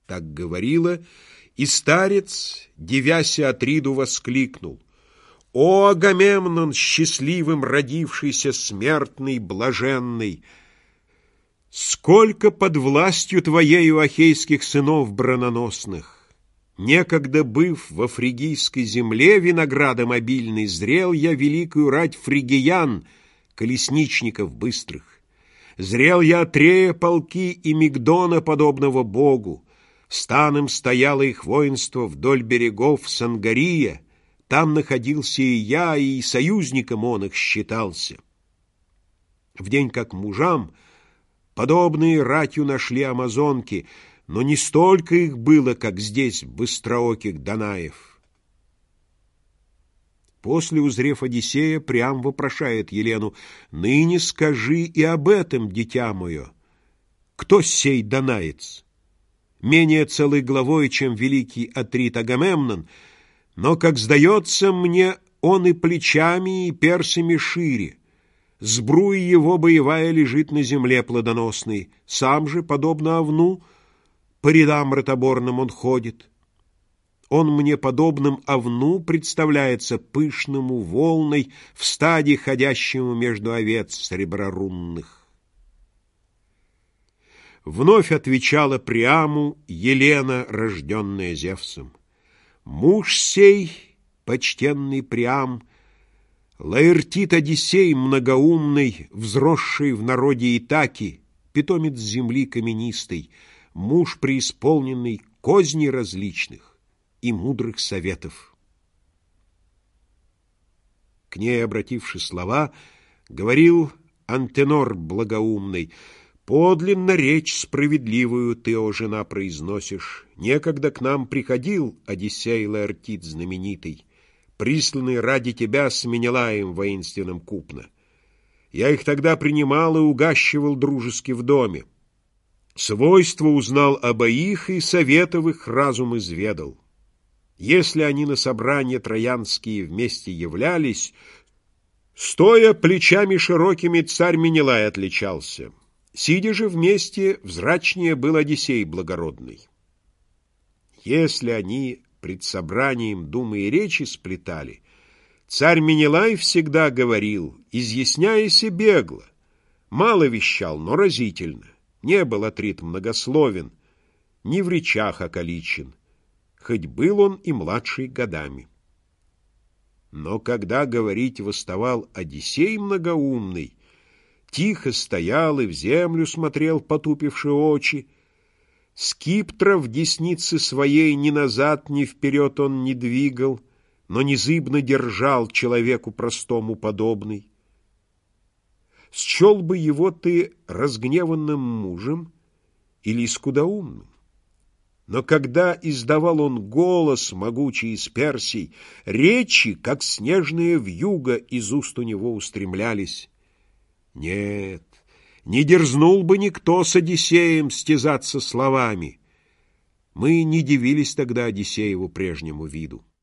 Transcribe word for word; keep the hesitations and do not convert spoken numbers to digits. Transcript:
Так говорила, и старец, дивяся Атриду, воскликнул: «О, Агамемнон, счастливым родившийся, смертный, блаженный! Сколько под властью твоею ахейских сынов брононосных! Некогда быв во фригийской земле виноградом обильный, зрел я великую рать фригиян, колесничников быстрых. Зрел я Атрея полки и Мигдона, подобного богу. Станом стояло их воинство вдоль берегов Сангария. Там находился и я, и союзником он их считался. В день как мужам подобные ратью нашли амазонки, но не столько их было, как здесь быстрооких данаев». После, узрев Одиссея, Приам вопрошает Елену: «Ныне скажи и об этом, дитя мое. Кто сей данаец? Менее целой главой, чем великий Атрид Агамемнон, но, как сдается мне, он и плечами, и персами шире. Сбруя его боевая лежит на земле плодоносной, сам же, подобно овну, по рядам ротоборным он ходит. Он мне подобным овну представляется пышному волной в стаде, ходящему между овец среброрунных». Вновь отвечала Приаму Елена, рожденная Зевсом: «Муж сей, почтенный Приам, Лаэртит Одиссей многоумный, взросший в народе Итаки, питомец земли каменистой, муж преисполненный козней различных и мудрых советов». К ней, обративши слова, говорил Антенор благоумный: «Подлинно речь справедливую ты, о жена, произносишь. Некогда к нам приходил Одиссей Лаэртит знаменитый, присланный ради тебя с Менелаем воинственным купно. Я их тогда принимал и угащивал дружески в доме. Свойства узнал обоих, и советов их разум изведал. Если они на собрания троянские вместе являлись, стоя плечами широкими царь Менелай отличался. Сидя же вместе, взрачнее был Одиссей благородный. Если они пред собранием думы и речи сплетали, царь Менелай всегда говорил, изъясняясь бегло, мало вещал, но разительно. Не был Атрид многословен, ни в речах околичен, хоть был он и младший годами. Но когда говорить восставал Одиссей многоумный, тихо стоял и в землю смотрел, потупивши очи, скиптра в деснице своей ни назад, ни вперед он не двигал, но незыбно держал человеку простому подобный. Счел бы его ты разгневанным мужем или скудоумным? Но когда издавал он голос, могучий из Персий, речи, как снежная вьюга, из уст у него устремлялись. Нет, не дерзнул бы никто с Одиссеем стязаться словами. Мы не дивились тогда Одиссееву прежнему виду.